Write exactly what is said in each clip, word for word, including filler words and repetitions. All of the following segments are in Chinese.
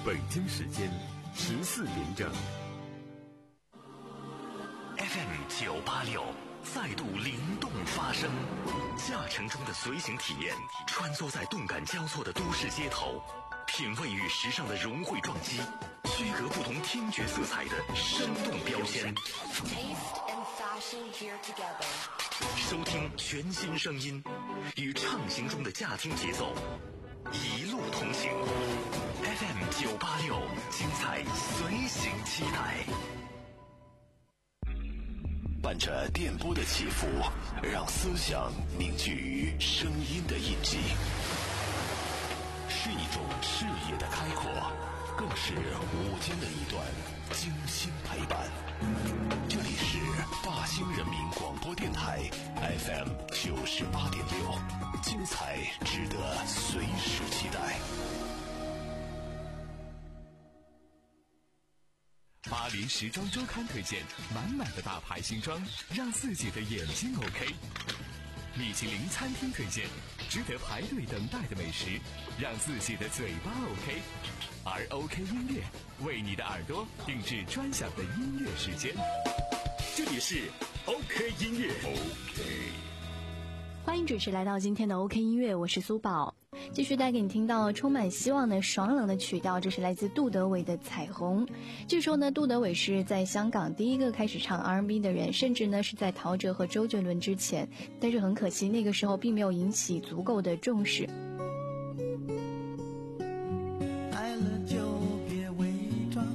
北京时间十四点整。 F M 九八六再度灵动发声，驾乘中的随行体验，穿梭在动感交错的都市街头，品味与时尚的融汇撞击，区隔不同听觉色彩的生动标签。收听全新声音，与畅行中的驾听节奏，一路同行。F M 九八六，精彩随行期待。 伴着电波的起伏，让思想凝聚于声音的印记，是一种视野的开阔，更是午间的一段精心陪伴。这里是大兴人民广播电台 F M 九十八点六，精彩值得随时期待。 巴黎时装周刊推荐满满的大牌新装，让自己的眼睛 OK。米其林餐厅推荐值得排队等待的美食，让自己的嘴巴 OK。而 OK 音乐为你的耳朵定制专享的音乐时间，这里是 OK 音乐。 OK， 欢迎准时来到今天的 OK 音乐，我是苏宝，继续带给你听到充满希望的爽朗的曲调，这是来自杜德伟的彩虹。据说呢，杜德伟是在香港第一个开始唱 R and B 的人，甚至呢是在陶喆和周杰伦之前，但是很可惜那个时候并没有引起足够的重视。 爱了就别伪装，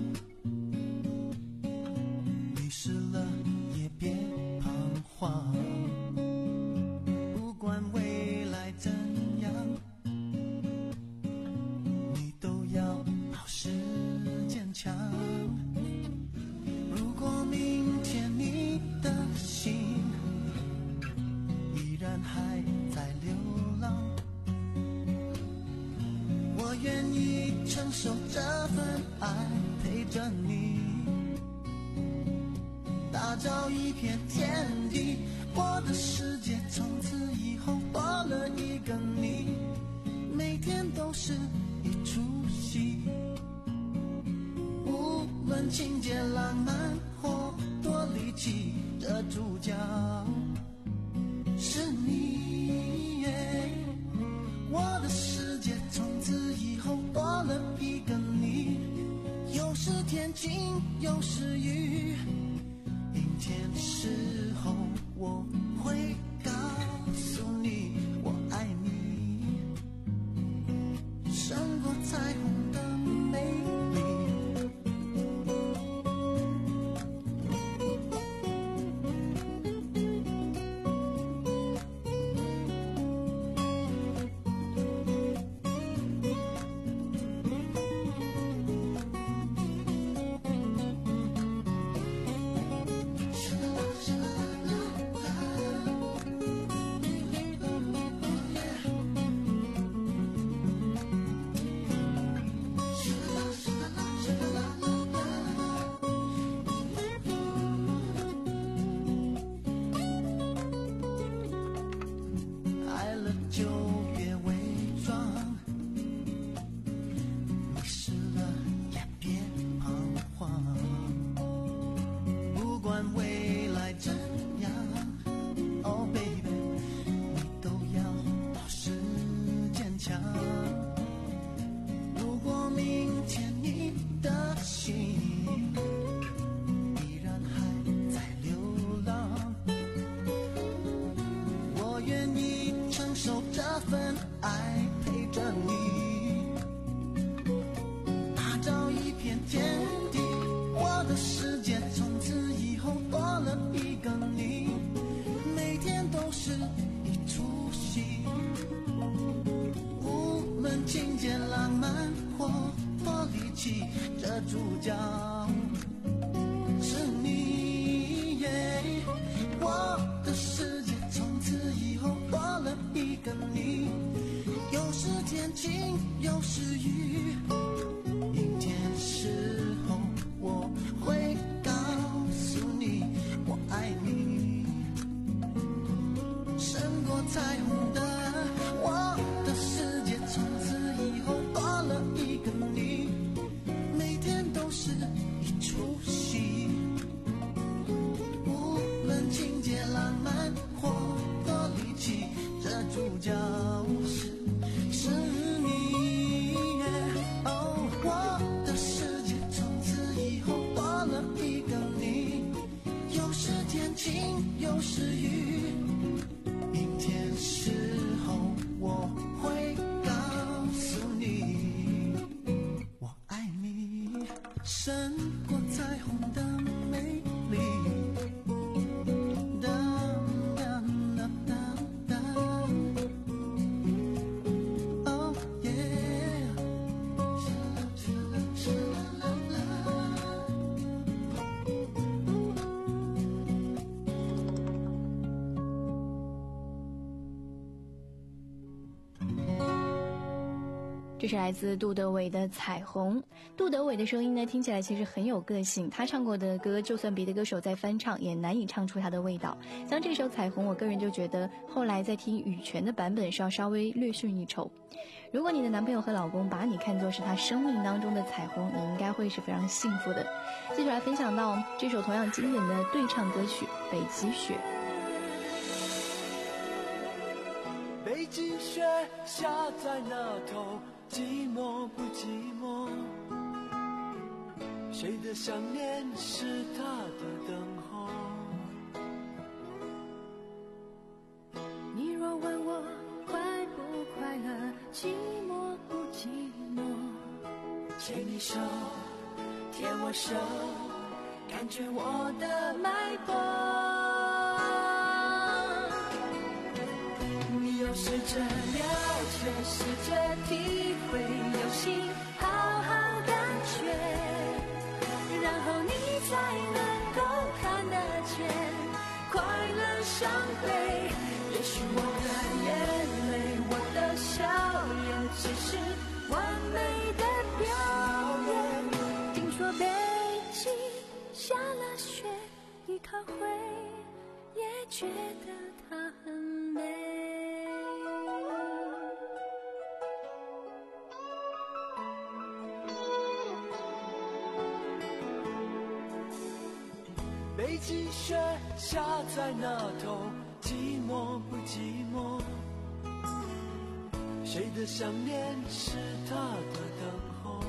迷失了也别彷徨，不管未来怎样，你都要保持坚强。如果明天你的心依然还在流浪，我愿意承受这份爱，陪着你打造一片天地。我的世界从此以后多了一个你，每天都是一出戏，无论情节浪漫或多离奇，这主角是你。我的世界从此以后多了一个你，有时天晴有时雨，阴天的时候我会告诉你我爱你，胜过彩虹的美丽。这主角是你，我的世界从此以后多了一个你，有时天晴有时雨，阴天时候我会告诉你我爱你，胜过彩虹的我的世界从此以后多了一个你， 又是雨，阴天时候我会告诉你，我爱你胜过彩虹的美丽。 这是来自杜德伟的《彩虹》。杜德伟的声音呢，听起来其实很有个性，他唱过的歌就算别的歌手在翻唱也难以唱出他的味道。像这首《彩虹》，我个人就觉得后来在听羽泉的版本是要稍微略逊一筹。如果你的男朋友和老公把你看作是他生命当中的彩虹，你应该会是非常幸福的。接着来分享到这首同样经典的对唱歌曲《北极雪》。 北极雪下在那头，寂寞不寂寞？谁的想念是他的等候？ 你若问我快不快乐，寂寞不寂寞？ 牵你手，牵我手，感觉我的脉搏。你要试着了解，试着体会，用心好好感觉，然后你才能够看得见快乐伤悲。也许我的眼泪，我的笑颜，只是完美的表演。听说北极下了雪，你可会也觉得它很美？北极雪下在那头，寂寞不寂寞？谁的想念是他的等候？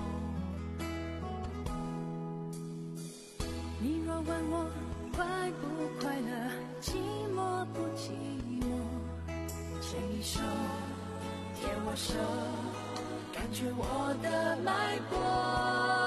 你若问我快不快乐，寂寞不寂寞？ 牵你手，牵我手，感觉我的脉搏。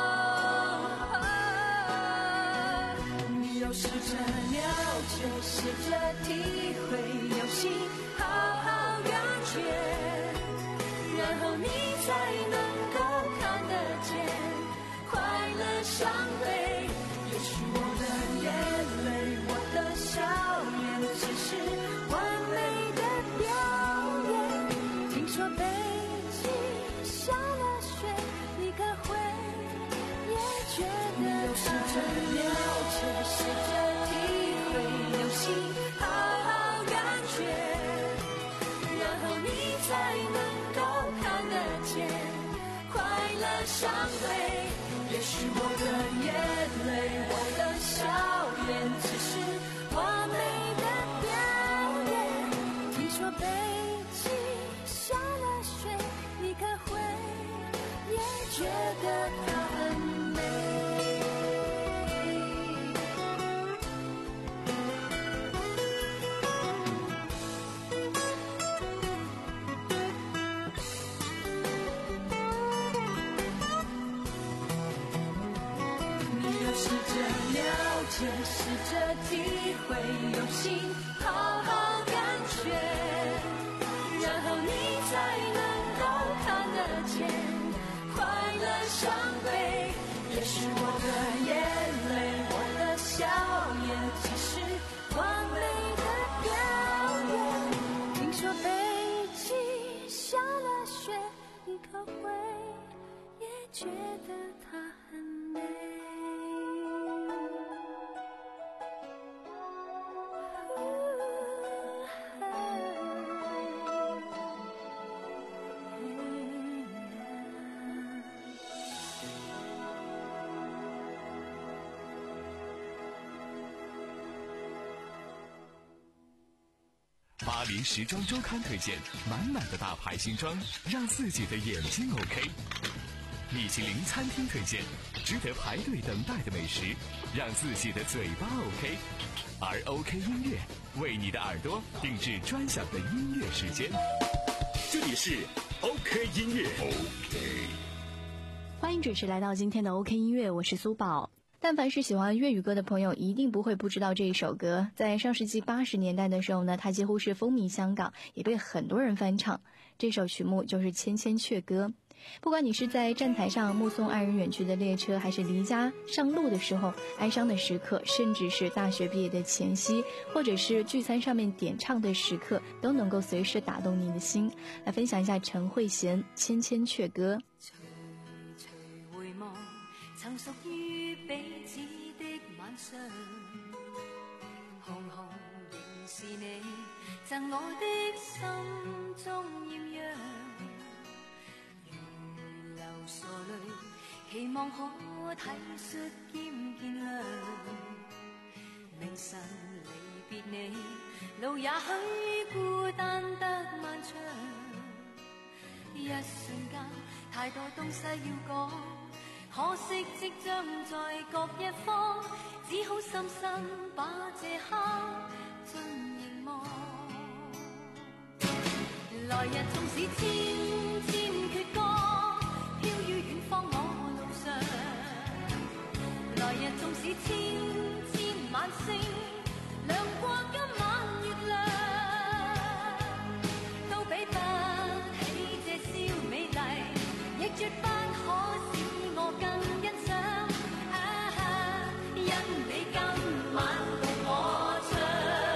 你要试着了解，试着体会，用心好好感觉，然后你才能够看得见快乐伤悲。也许我的眼泪，我的笑颜，只是完美的表演。听说北极下了雪，你可会也觉得它很了解，试着体会，用心好好感觉，然后你才能够看得见快乐伤悲。也许我的眼泪，我的笑颜，只是完美的表演。听说北极下了雪，你可会也觉得它很美？试着了解，试着体会，用心好好感觉，然后你才能够看得见快乐伤悲。也许我的眼泪，我的笑颜，只是完美的表演。听说北极下了雪，你可会也觉得它很美？ 巴黎时装周刊推荐满满的大牌新装，让自己的眼睛 OK。 米其林餐厅推荐，值得排队等待的美食，让自己的嘴巴 OK。而 OK 音乐为你的耳朵定制专享的音乐时间。 这里是 OK 音乐。OK， 欢迎准时来到今天的 OK 音乐，我是苏宝。但凡是喜欢粤语歌的朋友，一定不会不知道这一首歌。在上世纪八十年代的时候呢，它几乎是风靡香港，也被很多人翻唱。这首曲目就是《千千阙歌》。不管你是在站台上目送爱人远去的列车，还是离家上路的时候哀伤的时刻，甚至是大学毕业的前夕，或者是聚餐上面点唱的时刻，都能够随时打动你的心。来分享一下陈慧娴《千千阙歌》。 徐徐回望曾屬於彼此的晚上，紅紅仍是你贈我的心中豔陽，如流傻淚，期望可體恤兼見諒。明晨離別你，路也許孤單得漫長，一瞬間太多東西要講，可惜即將在各一方，只好深深把這刻盡凝望。來日縱使千千闕歌，飄於遠方我路上。來日縱使千千晚星，亮過今晚月亮，都比不起這宵美麗，亦絕不可使我更欣賞。啊，因你今晚共我唱。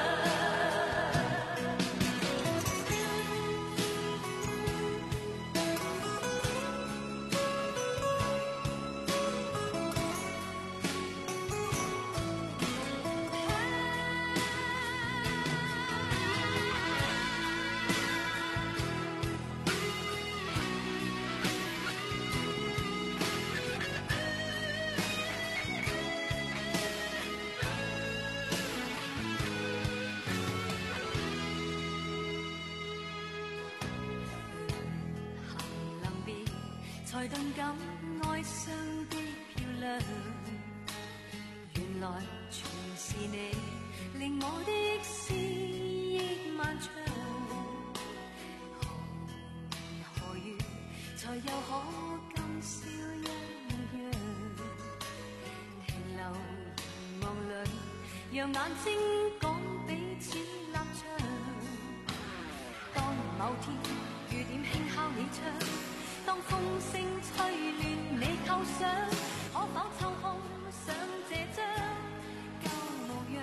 才頓感哀傷的漂亮，原來全是你令我的思憶漫長。何年何月才又可今宵一樣，停留凝望裏，讓眼睛講彼此立場。當某天雨點輕敲你窗，當風聲吹亂你構想，可否抽空想這張舊模樣？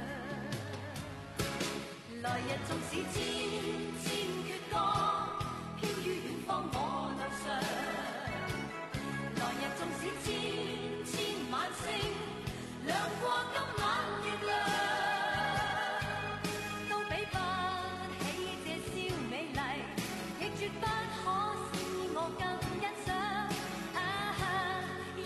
來日縱使千千闕歌，飄於遠方我路上。來日縱使千千晚星，亮過今晚月亮，都比不起這宵美麗，亦絕不可我更欣賞。啊，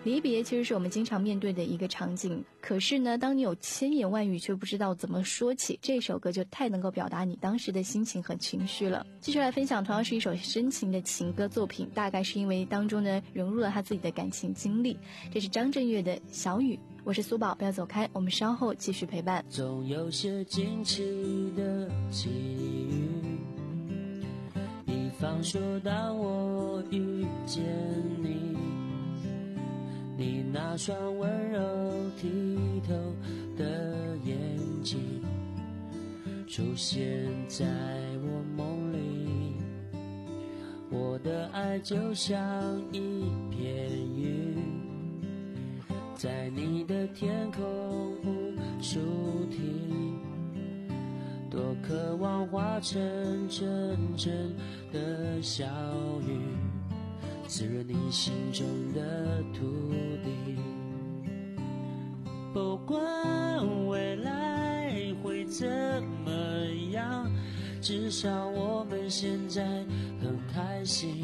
离别其实是我们经常面对的一个场景，可是呢，当你有千言万语却不知道怎么说起，这首歌就太能够表达你当时的心情和情绪了。继续来分享，同样是一首深情的情歌作品，大概是因为当中呢融入了他自己的感情经历。这是张震岳的《小雨》，我是苏宝，不要走开，我们稍后继续陪伴。 总有些惊奇的际遇，比方说当我遇见你，你那双温柔剔透的眼睛出现在我梦里，我的爱就像一片云，在你的天空无处停，多渴望化成阵阵的小雨，滋润你心中的土地。不管未来会怎么样，至少我们现在很开心。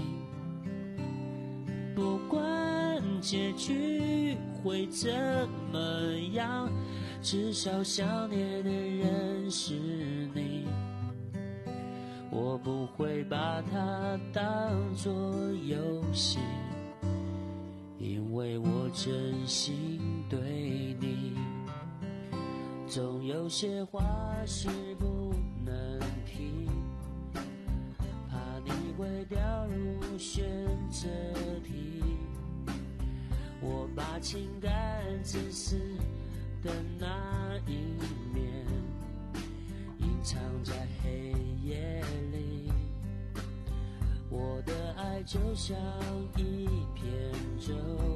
不管结局会怎么样，至少想念的人是你。我不会把它当作游戏，因为我真心对你。总有些话是不能提，怕你会掉入选择题。我把情感自私的那一面隐藏在黑夜里，我的爱就像一片舟，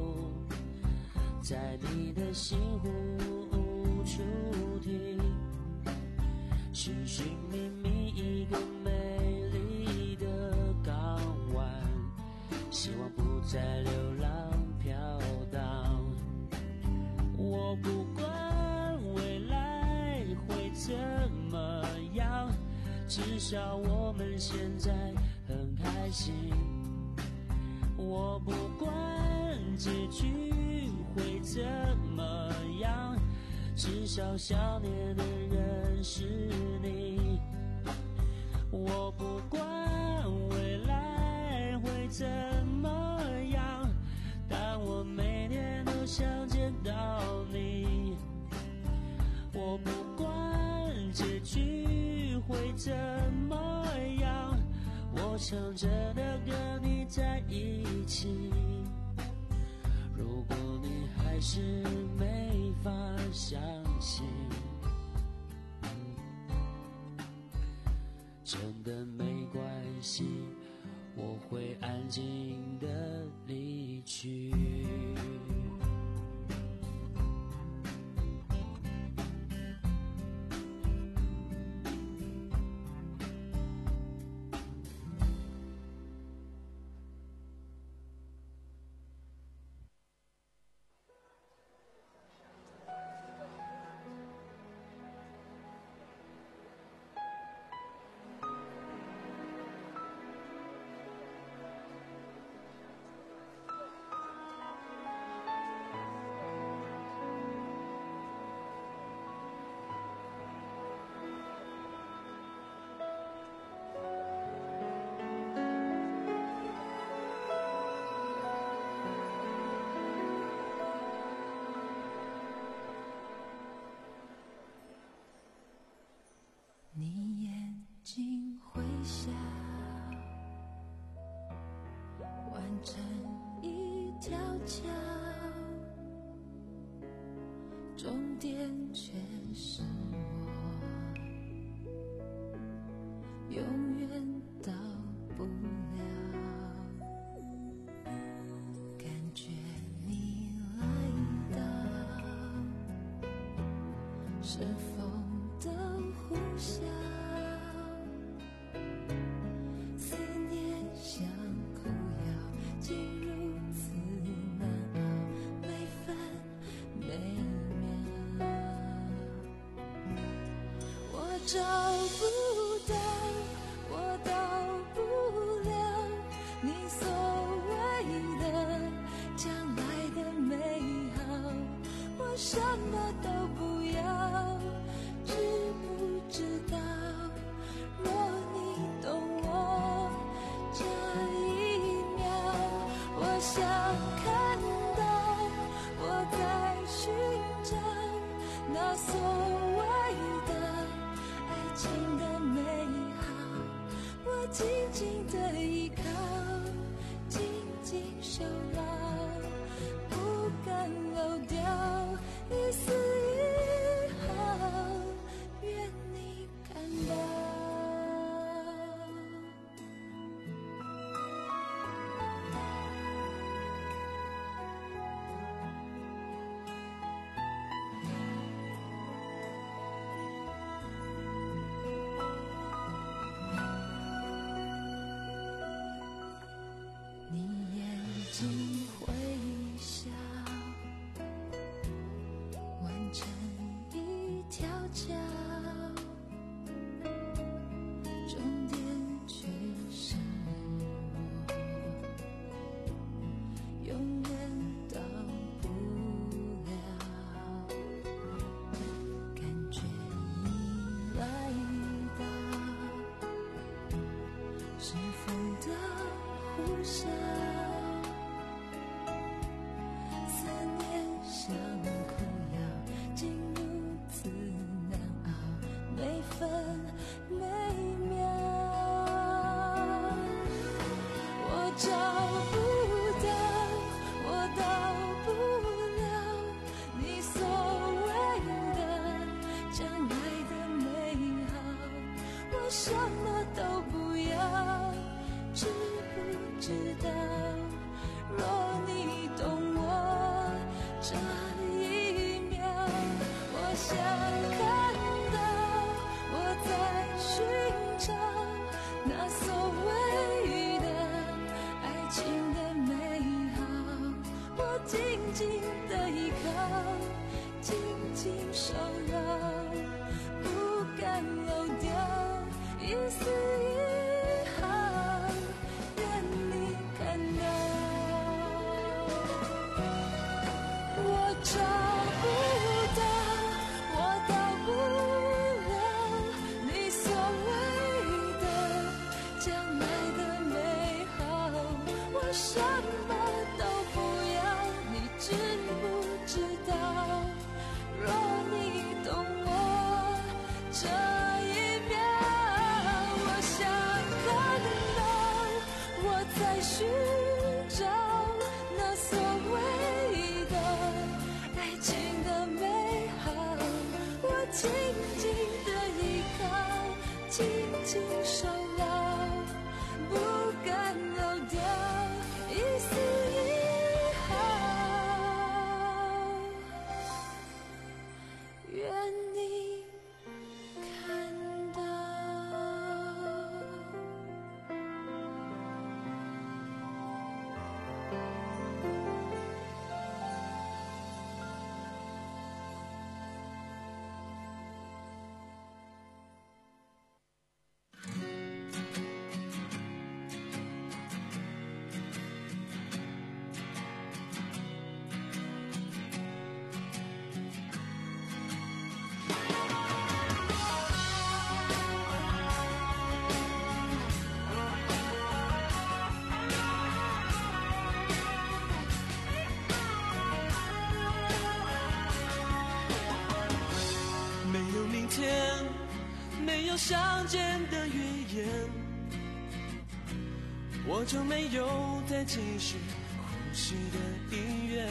在你的心湖无处停，寻寻觅觅一个美丽的港湾，希望不再流浪飘荡。我不管未来会怎么样，至少我们现在很开心。我不管结局会怎么样，至少想念的人是你。我不管未来会怎么样，但我每天都想见到你。我不管结局会怎么样，我唱着的歌你在一起。如果你还是没法相信，真的没关系，我会安静地离去。 你眼睛会笑，完成一条桥，终点却是我，永远到不了。感觉你来到，是否都呼啸，思念像苦药，竟如此难熬，每分每秒。我找不到，我到不了你所谓的将来的美我什么都不要，知不知道？若你懂我这一秒，我想看到我在寻找那所谓的爱情的美好，我紧紧的依靠，紧紧守牢，不敢漏掉一丝一毫，愿你看到。你眼睛会笑，完成一条桥，终点却是我，永远到不了。感觉已来到，是风的呼啸，思念像苦药，竟如此难熬，每分每秒。我找不到，我到不了你所谓的将来的美好，我什么都不要，知不知道？若你懂我这一秒，我想看到我在寻找那所谓的爱情的美好，我紧紧的依靠，紧紧守牢，不敢漏掉一丝一毫，愿你看到。我找不到，我到不了你所谓的将来的美好，我什么都不要，你知不知道？若你懂我这一秒，我想看到我在寻找那所谓的爱情的美好，我紧紧的依靠，紧紧守牢，不敢漏掉一丝一毫，愿你看到。 没有明天，没有相见的预言，我就没有再继续呼吸的意愿。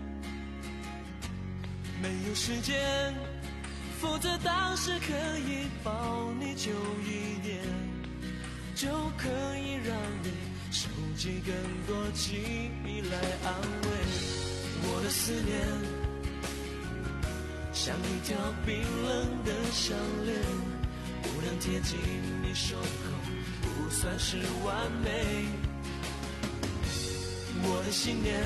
没有时间，否则当时可以抱你久一点，就可以让你收集更多记忆来安慰我的思念。像一条冰冷的项链，不能贴近你手口，不算是完美。我的信念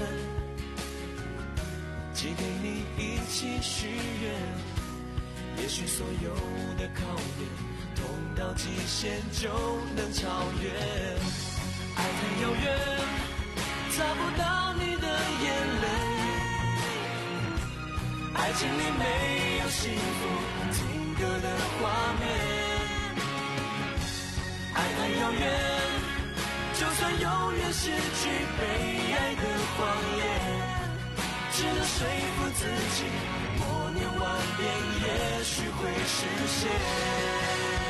寄给你一起许愿，也许所有的考验，痛到极限就能超越。爱太遥远，找不到你的眼泪，爱情里没有幸福停格的画面。爱太遥远，就算永远失去被爱的谎言，只能说服自己，默念万遍，也许会实现。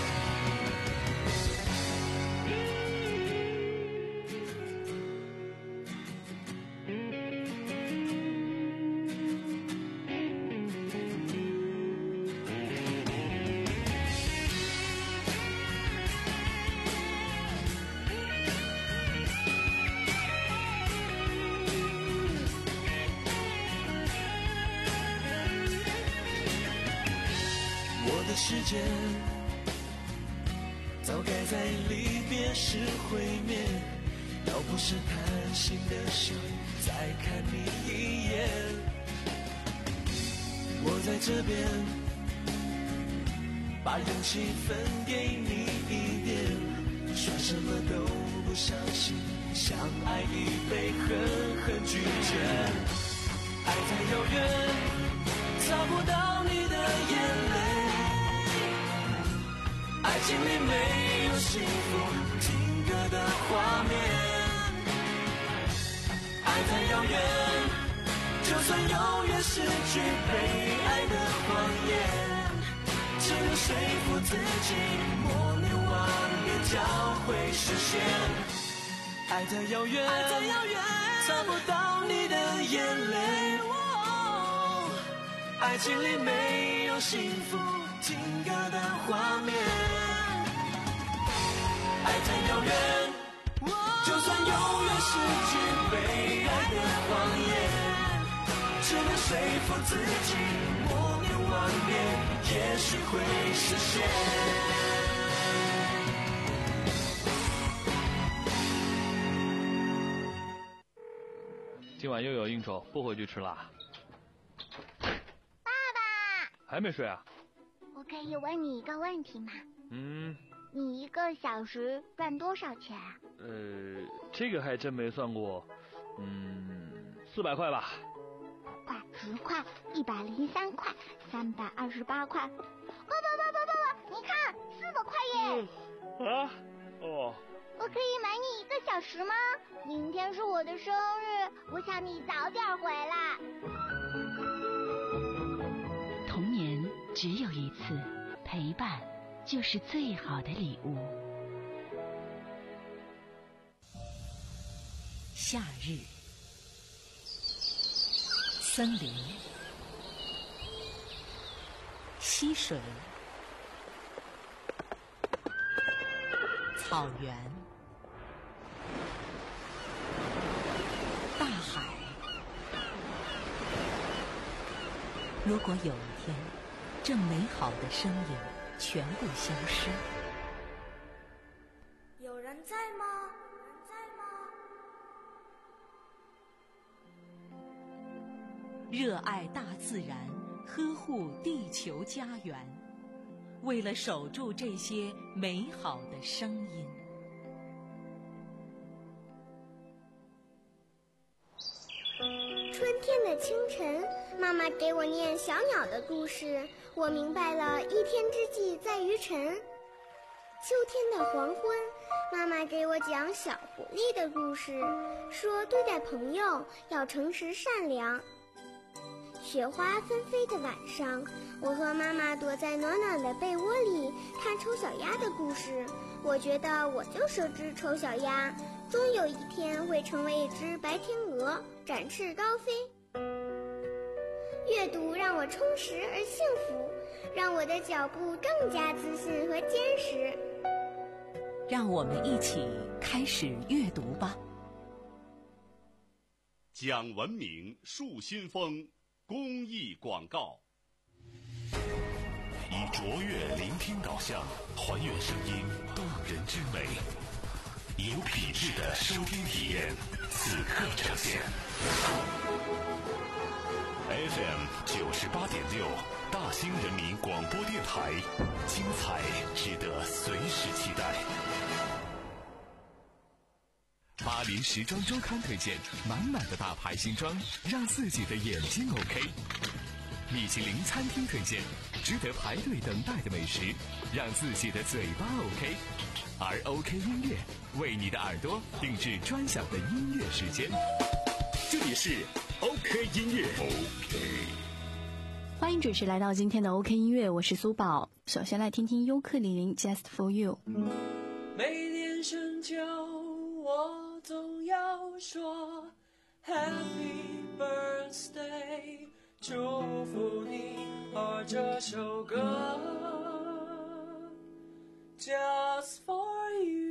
时间早该在离别时毁灭，要不是贪心的想再看你一眼，我在这边把勇气分给你一点，说什么都不相信，相爱已被狠狠拒绝。爱太遥远，找不到你的眼泪，爱情里没有幸福停格的画面。爱太遥远，就算永远失去被爱的谎言，只能说服自己，默念万遍，将会实现。爱太遥远，爱太遥远，找不到你的眼泪。哦，爱情里没有幸福停格的画面。爱太遥远，就算永远失去被爱的谎言，只能说服自己，默念万遍，也许会实现。 今晚又有应酬，不回去吃啦。 爸爸， 还没睡啊？ 我可以问你一个问题吗？ 嗯。 你一个小时赚多少钱啊？ 呃，这个还真没算过，嗯，四百块吧。 五块、十块、一百零三块、三百二十八块。爸爸爸爸爸爸，你看，四百块耶！ 嗯、啊？哦。 我可以买你一个小时吗？明天是我的生日，我想你早点回来。 童年只有一次，陪伴就是最好的礼物。夏日，森林，溪水，草原，大海。如果有一天，这美好的声音全部消失， 有人在吗？有人在吗？ 热爱大自然，呵护地球家园，为了守住这些美好的声音。 春天的清晨，妈妈给我念小鸟的故事，我明白了一天之计在于晨。秋天的黄昏，妈妈给我讲小狐狸的故事，说对待朋友要诚实善良。雪花纷飞的晚上，我和妈妈躲在暖暖的被窝里看丑小鸭的故事，我觉得我就是只丑小鸭，终有一天会成为一只白天鹅，展翅高飞。阅读让我充实而幸福，让我的脚步更加自信和坚实。 让我们一起开始阅读吧。 讲文明树新风公益广告。 以卓越聆听导向，还原声音动人之美，有品质的收听体验，此刻呈现。F M 九十八点六，大兴人民广播电台，精彩值得随时期待。 巴黎时装周刊推荐，满满的大牌新装，让自己的眼睛 OK。 米其林餐厅推荐，值得排队等待的美食，让自己的嘴巴 OK。而 OK 音乐为你的耳朵定制专享的音乐时间。这里是 OK 音乐 OK。 欢迎准时来到今天的 OK 音乐，我是苏宝。首先来听听尤克里里 Just for You。 每年深秋，我总要说 Happy Birthday， 祝福你，而这首歌 Just for You。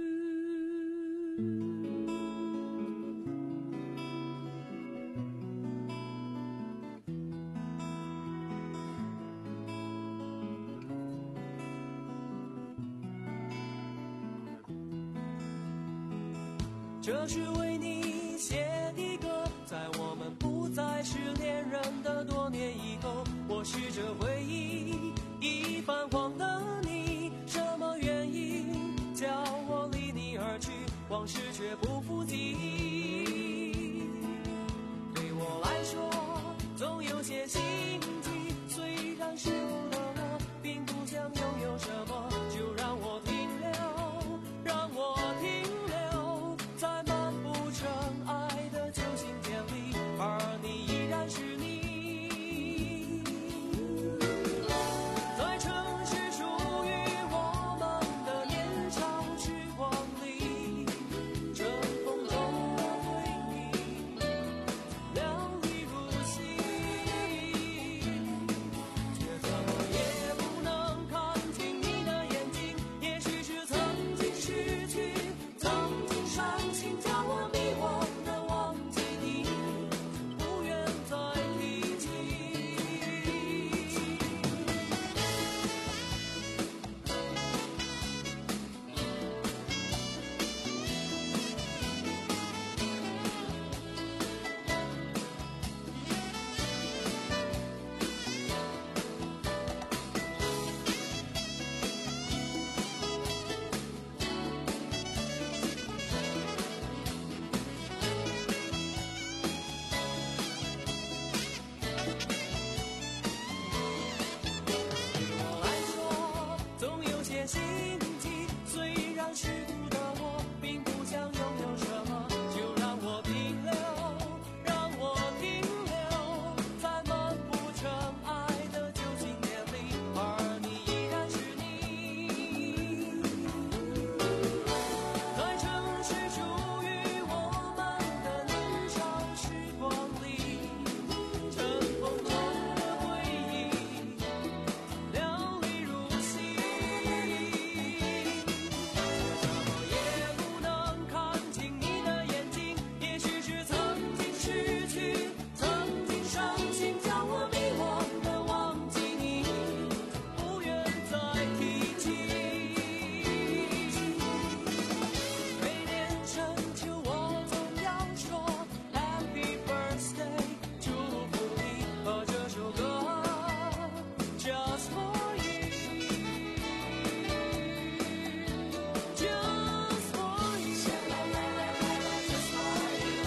这是为你写的歌，在我们不再是恋人的多年以后，我试着回忆已泛黄的你，什么原因叫我离你而去，往事却不复记忆。对我来说，总有些心悸，虽然是苦的我，并不想拥有什么，就让我停留，让我停留在漫不尘埃的旧信件里，而你依然是你。在城市属于我们的年少时光里，尘封中的回忆亮丽如新，却怎么也不能看清你的眼睛，也许是曾经失去，曾经伤心，叫我迷惘的忘记你，不愿再提起。对我来说，总有些心悸，虽然是苦的我，并不想拥有什么，就让我停留，让我停留在漫不尘埃的旧信念里，而你依然是你。在城市属于我们的年少时光里，尘封中的回忆亮丽如新，怎么也不能看清你的眼睛，也许是曾经失去，曾经伤心，叫我迷惘的忘记你，不愿再提起。每年深秋，我总要说 Happy Birthday， 祝福你和这首歌 Just for you， Just for you， Just for you，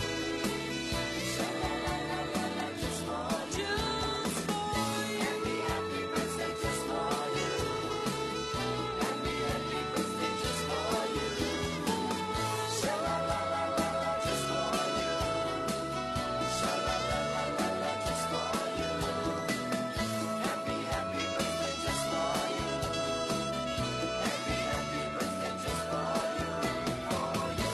Just for you， Happy Happy Birthday Just for you， Happy Happy Birthday Just for you， Just for you， Just for you， Happy Happy Birthday Just for you， Happy Happy Birthday Just for you，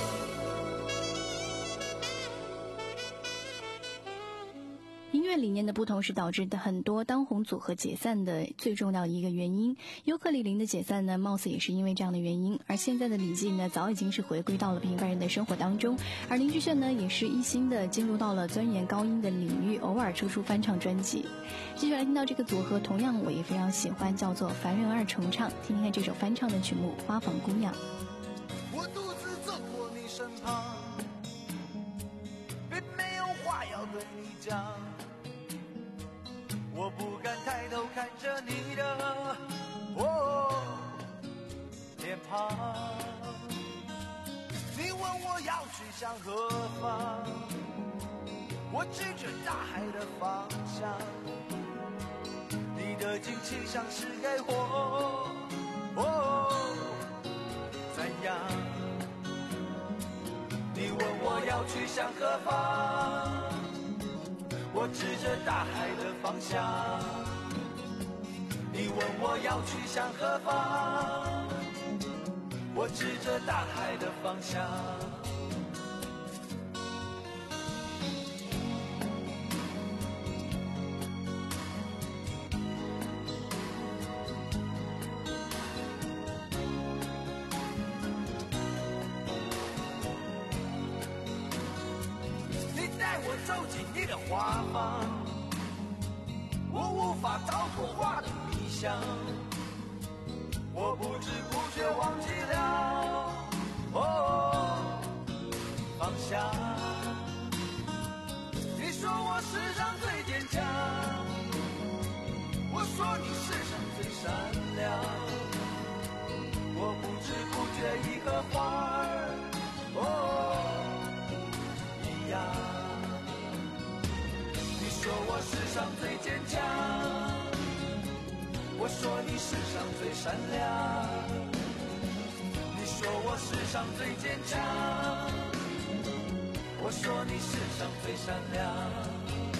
音乐理念的不同是导致的很多当红组合解散的最重要的一个原因。尤克里里的解散呢，貌似也是因为这样的原因。而现在的李记呢，早已经是回归到了平凡人的生活当中，而林志炫呢，也是一心的进入到了钻研高音的领域，偶尔出出翻唱专辑。接下来听到这个组合，同样我也非常喜欢，叫做凡人二重唱，听听看这首翻唱的曲目《花房姑娘》。 我独自走过你身旁，并没有话要对你讲，我不敢抬头看着你的哦脸庞。你问我要去向何方，我指着大海的方向。 的惊奇像是给火。哦，怎样？你问我要去向何方，我指着大海的方向。你问我要去向何方，我指着大海的方向。我走进你的画舫，我无法逃脱画的迷香，我不知不觉忘记了哦方向。你说我世上最坚强，我说你世上最善良，我不知不觉已和花儿哦一样。你说我世上最坚强，我说你世上最善良。你说我世上最坚强，我说你世上最善良。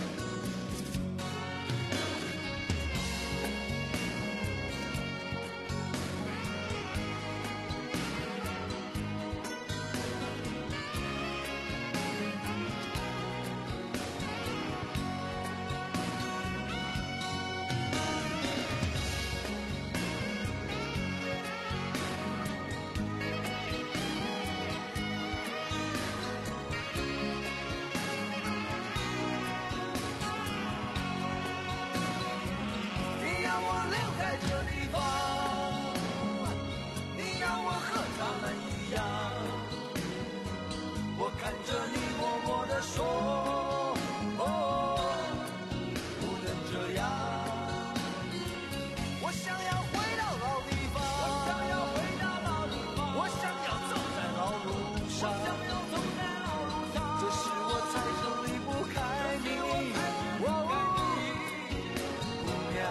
看着你默默地说，哦，不能这样。我想要回到老地方，我想要回到老地方，我想要走在老路上，我想要走在老路上。这时我才是离不开你，哦，姑娘，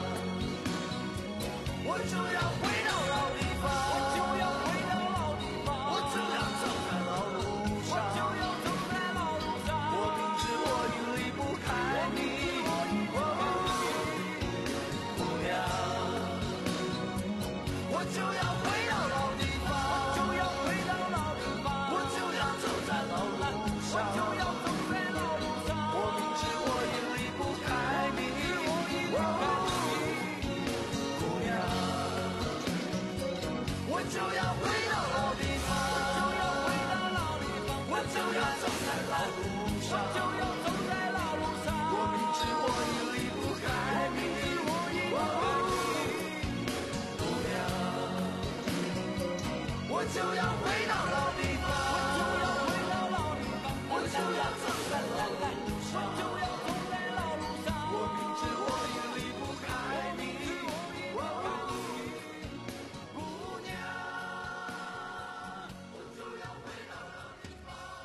我就要回到老地方，我就要回到老地方，我就要走在老路上。我就要走在老路上，我明知我已离不开你，哦，姑娘，我就要回到老地方，我就要回到老地方，我就要走在老路上，我就要走在老路上，我明知我已离不开你，哦，姑娘，我就要回到老地方，我就要走在老路上，我就要走在老路上。我明知我已离不开你，哦，姑娘，我就要回到老地方，我就要回到老地方，我就要走在老路上，我就要走在老路上。我明知我已离不开你，哦，姑娘，我就要回到老地方。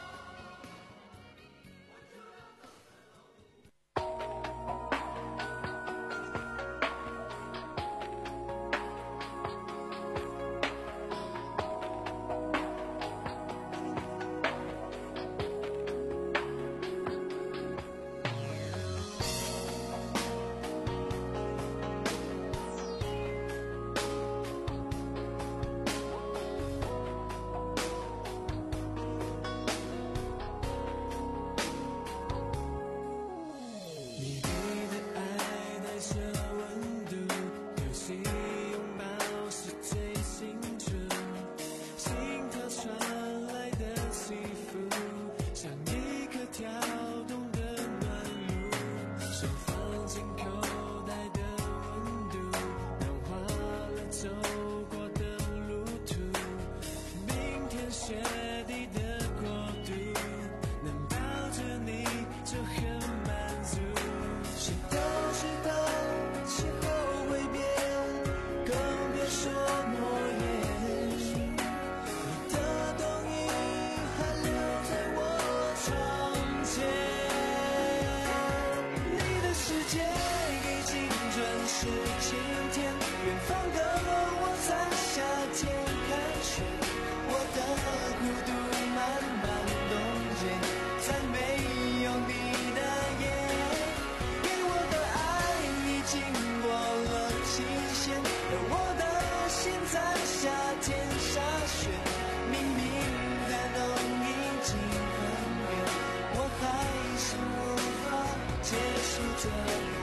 你给的爱带着温度，有心拥抱是最清楚，心跳传来的起伏，像一颗跳动的暖炉，手放进口袋的温度，淡化了走过的路途，冰天雪地的国度，能抱着你就很满足。谁都知道气候会变，更别说诺言。你的冬衣还留在我窗前，你的世界给青春是晴天，远方的我在夏天看雪，我的孤独慢慢冻结，在没有你的夜，给我的爱已经过了期限，而我的心在夏天下雪，明明的都已经很远，我还是无法结束这个。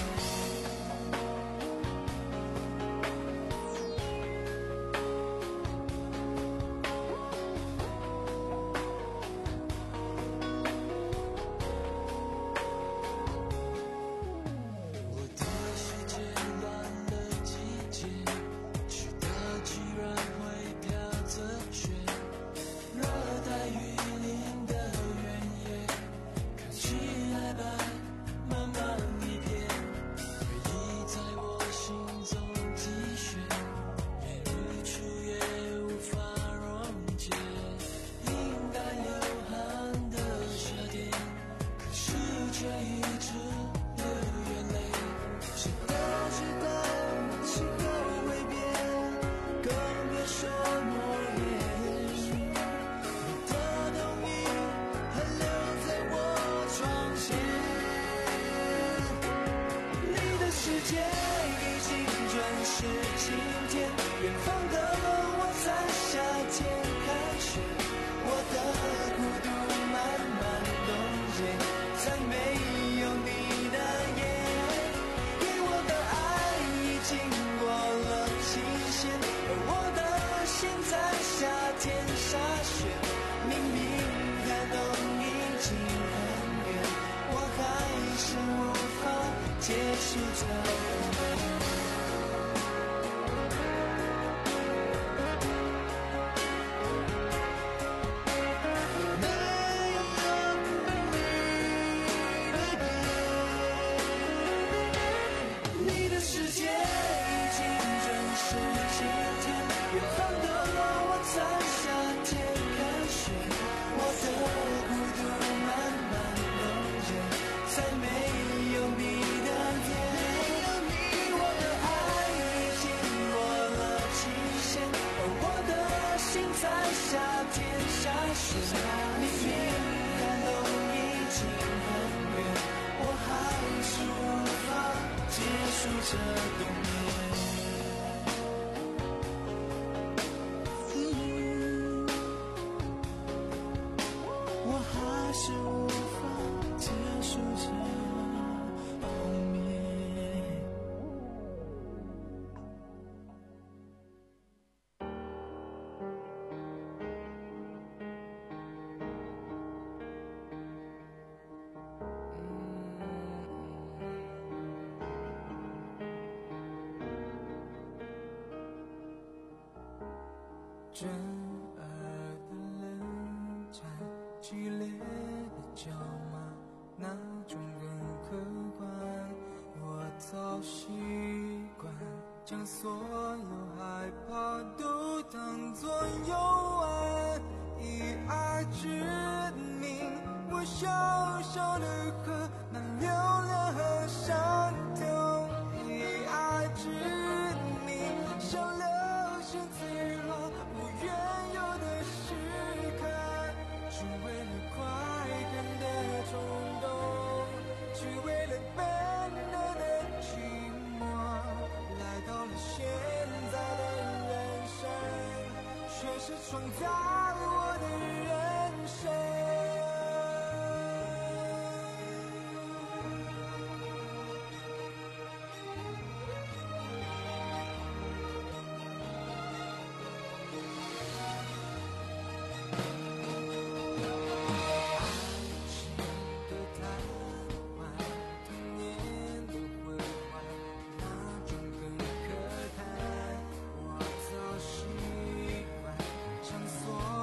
震耳的冷战，激烈的叫骂，哪种更客观？我早习惯将所有害怕都当作游玩，以爱之名，我小小的河那流量和伤痛，以爱之名，像流星坠落不愿有的时刻，只为了快感的冲动，只为了本能的寂寞，来到了现在的人生，却是创造我的人生。所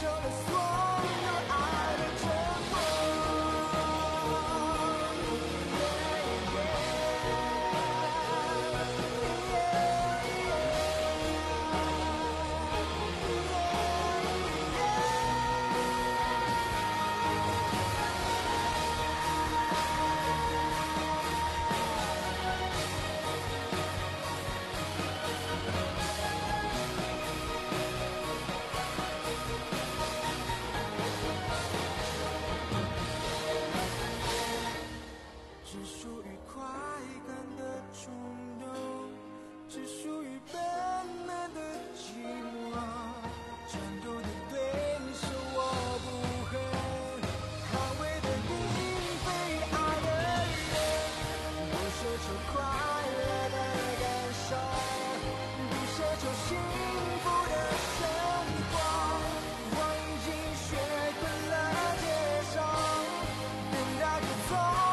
受了所有爱的折磨。只属于快感的冲动，只属于本能的寂寞。战斗的对手我不恨，捍卫的并非爱的人。不奢求快乐的感受，不奢求幸福的生活。我已经学会了接受，等待着从。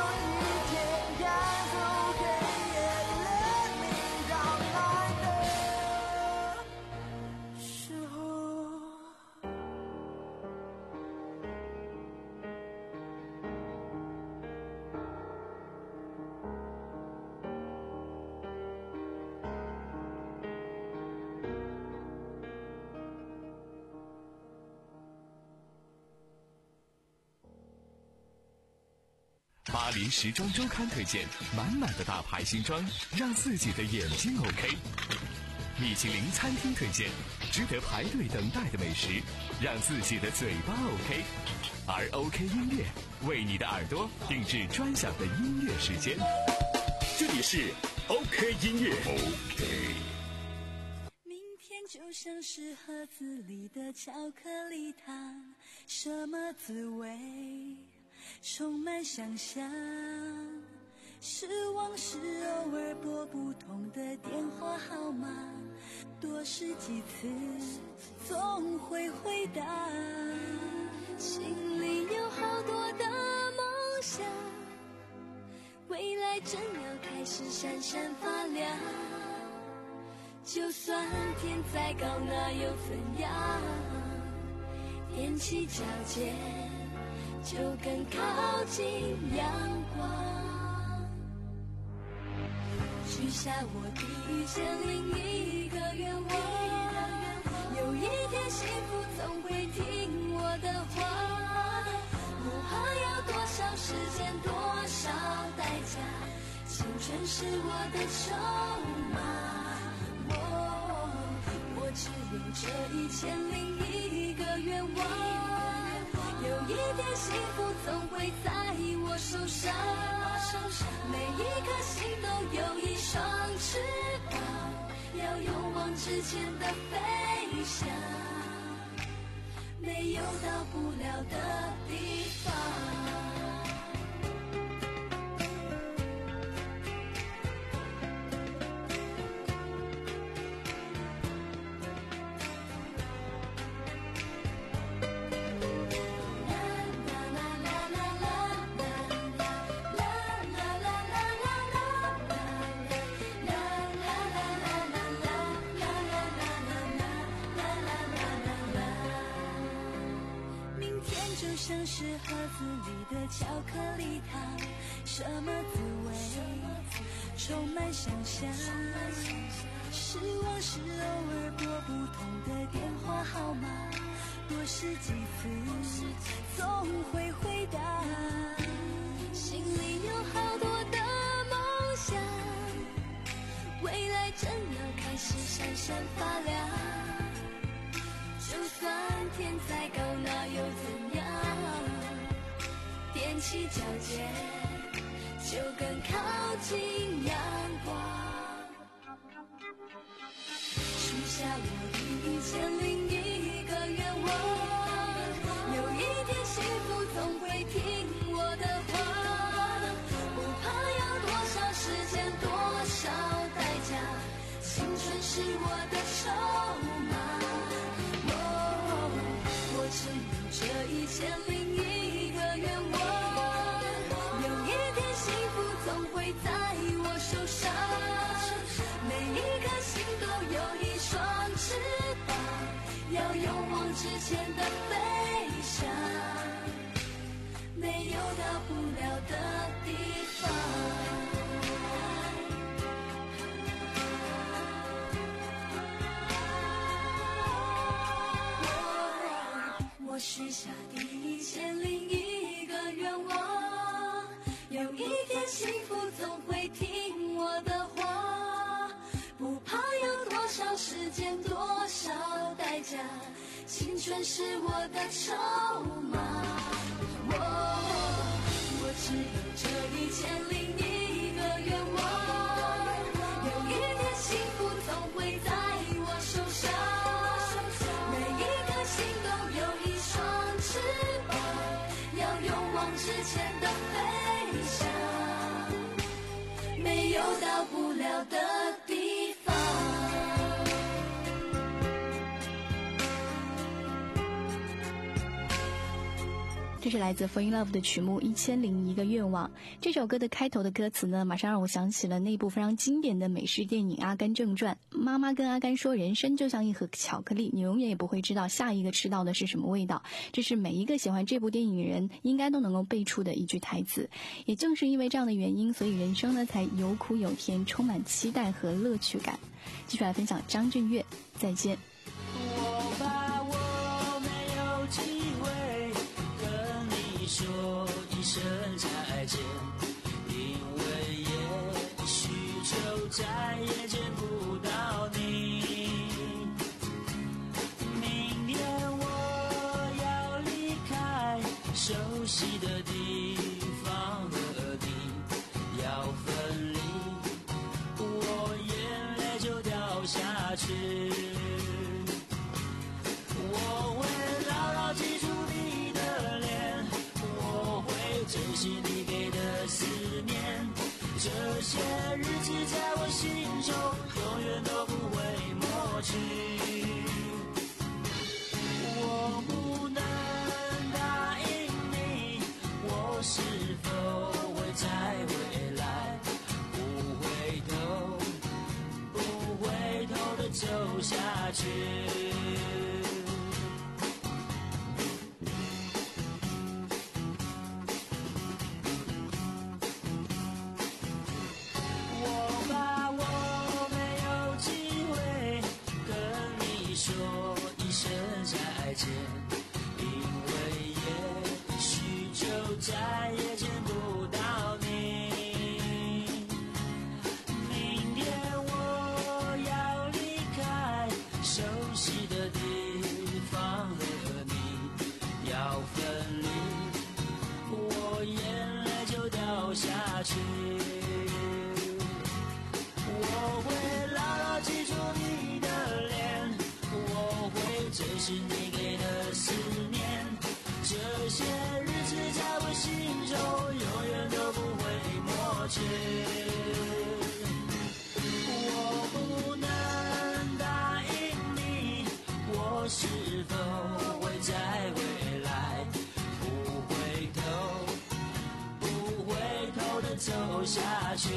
巴黎时装周刊推荐满满的大牌新装，让自己的眼睛 OK。米其林餐厅推荐值得排队等待的美食，让自己的嘴巴 OK。而 OK 音乐为你的耳朵定制专享的音乐时间。这里是 OK 音乐 OK。 明天就像是盒子里的巧克力糖，什么滋味？充满想象，是往事偶尔拨不通的电话号码，多试几次总会回答。心里有好多的梦想，未来正要开始闪闪发亮，就算天再高那又怎样，踮起脚尖就更靠近阳光，许下我第一千零一个愿望，有一天幸福总会听我的话，不怕要多少时间多少代价，青春是我的筹码，我我只有这一千零一个愿望，有一天幸福总会在我手上，每一颗心都有一双翅膀，要勇往直前的飞翔，没有到不了的地方。像是盒子里的巧克力糖，什么滋味？充满想象，是往事偶尔拨不通的电话号码，多试几次总会回答。心里有好多的梦想，未来正要开始闪闪发亮，就算天再高那又怎样，踮起脚尖就更靠近阳光，许下我第一千零一个愿望，有一天幸福总会听我的话，不怕要多少时间多少代价，青春是我的筹码，我只有这一千零一个愿望，有一天幸福总会在我手上，每一颗心都有一双翅膀， 间的飞翔，没有到不了的地方。我许下第一千零一个愿望，有一天幸福总会听我的话，不怕有多少时间多少代价，青春是我的筹码。我我只有这一千零一个愿望，有一天幸福总会在我手上，每一个心动有一双翅膀，要勇往直前的飞翔，没有到不了的地方。 这是来自 Fall in Love 的曲目《一千零一个愿望》。这首歌的开头的歌词呢，马上让我想起了那部非常经典的美式电影《阿甘正传》。妈妈跟阿甘说，人生就像一盒巧克力，你永远也不会知道下一个吃到的是什么味道。这是每一个喜欢这部电影的人应该都能够背出的一句台词。也正是因为这样的原因，所以人生呢才有苦有甜，充满期待和乐趣感。继续来分享张震岳，再见。 我怕我没有机会跟你说一声再见，因为也许就再也见不到你。明天我要离开熟悉的地方和你要分离，我眼泪就掉下去。我会牢牢记住你的脸，我会珍惜你给的思念，这些日子在我心中永远都不会抹去。我不能答应你，我是否会再回来，不回头不回头的走下去。再见，因为也许就再也见不到你。明天我要离开熟悉的地方和你要分离，我眼泪就掉下去。我会牢牢记住你的脸，我会珍惜你给的思念，这些日子在我心中永远都不会抹去。我不能答应你，我是否会再回来，不回头不回头的走下去。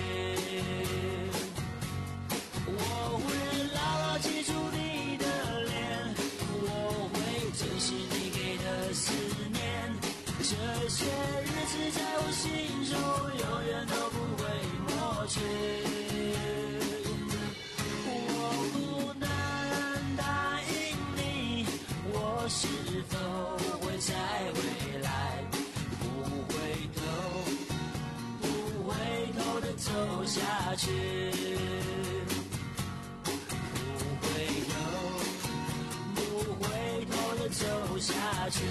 我会牢牢记住你的脸，我会珍惜你给的思念，这些日子在我心中永远都不会抹去。我不能答应你，我是否会再回来，不回头不回头的走下去。走下去。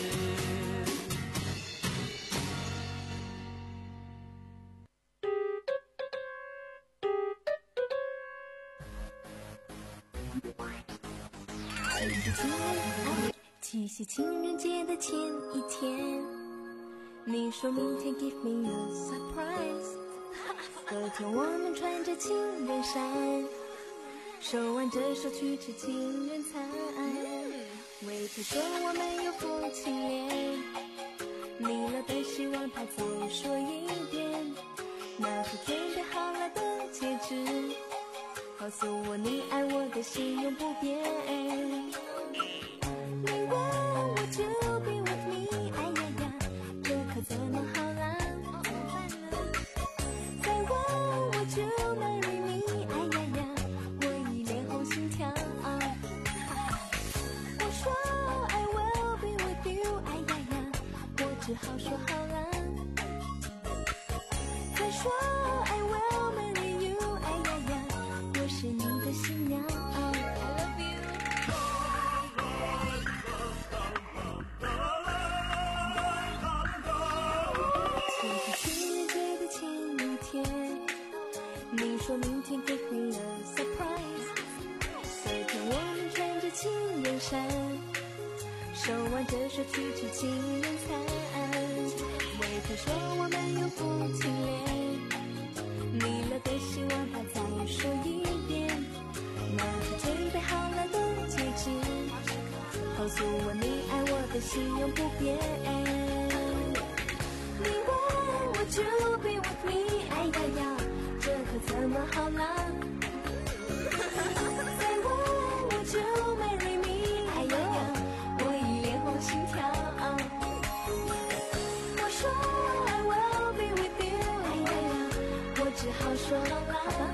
七夕情人节的前一天，你说明天 give me a surprise， 隔天我们穿着情人衫，手挽着手去吃情人餐。委屈说我没有夫妻脸，你了的希望他再说一遍。那天准备好了的戒指，告诉我你爱我的心永不变。难怪只好说好了。再说 I will marry you， 哎呀呀，我是你的新娘。I love you。庆祝情人节的前一天，你说明天给你了 surprise， 随天我们穿着情人衫，手挽着手去吃情人餐。为他说我们有夫妻脸，你了的希望他再说一遍。拿出准备好了的戒指，告诉我你爱我的心永不变。你问我 to be with me， 哎呀呀，这可怎么好啦？再问我 to marry me， 哎呀呀，我已脸红心跳。我说 I will be with you， 哎呀呀，我只好说好了。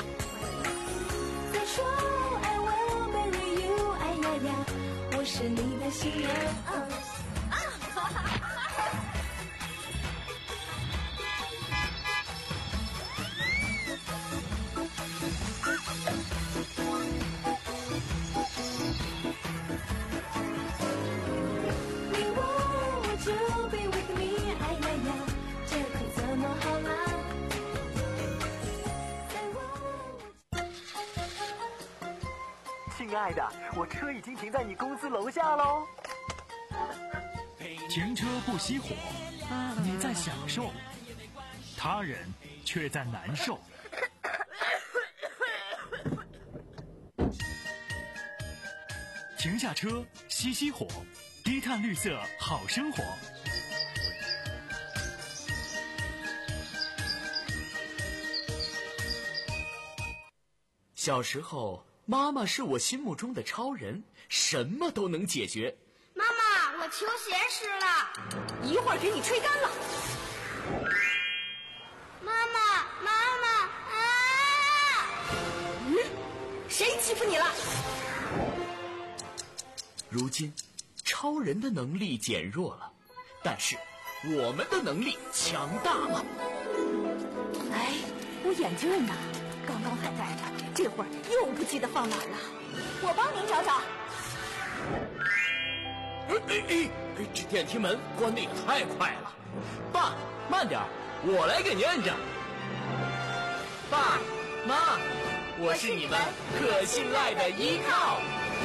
再说 I will marry you， 哎呀呀，我是你的新娘。啊哈哈。 亲爱的，我车已经停在你公司楼下喽。 停车不熄火，你在享受，他人却在难受。停下车，熄熄火，低碳绿色好生活。 小时候，妈妈是我心目中的超人，什么都能解决。 妈妈，我球鞋湿了， 一会儿给你吹干了。 妈妈，妈妈啊！ 嗯，谁欺负你了？ 如今，超人的能力减弱了，但是我们的能力强大了。 哎，我眼镜呢？刚刚还在呢，这会儿又不记得放哪儿了。我帮您找找。 哎哎哎！这电梯门关得也太快了。爸，慢点，我来给您摁着。爸妈，我是你们可信赖的依靠。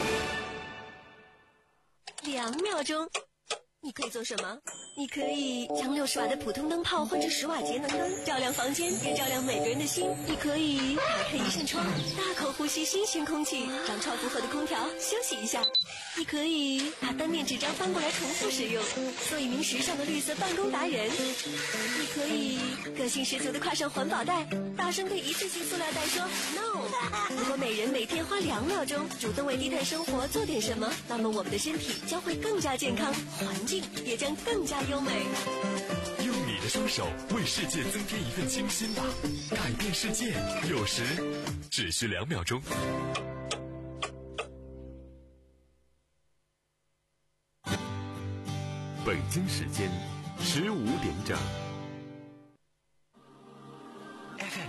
两秒钟，你可以做什么？你可以将六十瓦的普通灯泡换成十瓦节能灯，照亮房间，也照亮每个人的心。你可以打开一扇窗，大口呼吸新鲜空气，让超负荷的空调休息一下。你可以把单面纸张翻过来重复使用，做一名时尚的绿色办公达人。你可以个性十足的挎上环保袋，大声对一次性塑料袋说 no。如果每人每天花两秒钟主动为低碳生活做点什么，那么我们的身体将会更加健康，环境也将更加优美。 用你的双手为世界增添一份清新吧，改变世界有时只需两秒钟。北京时间十五点整。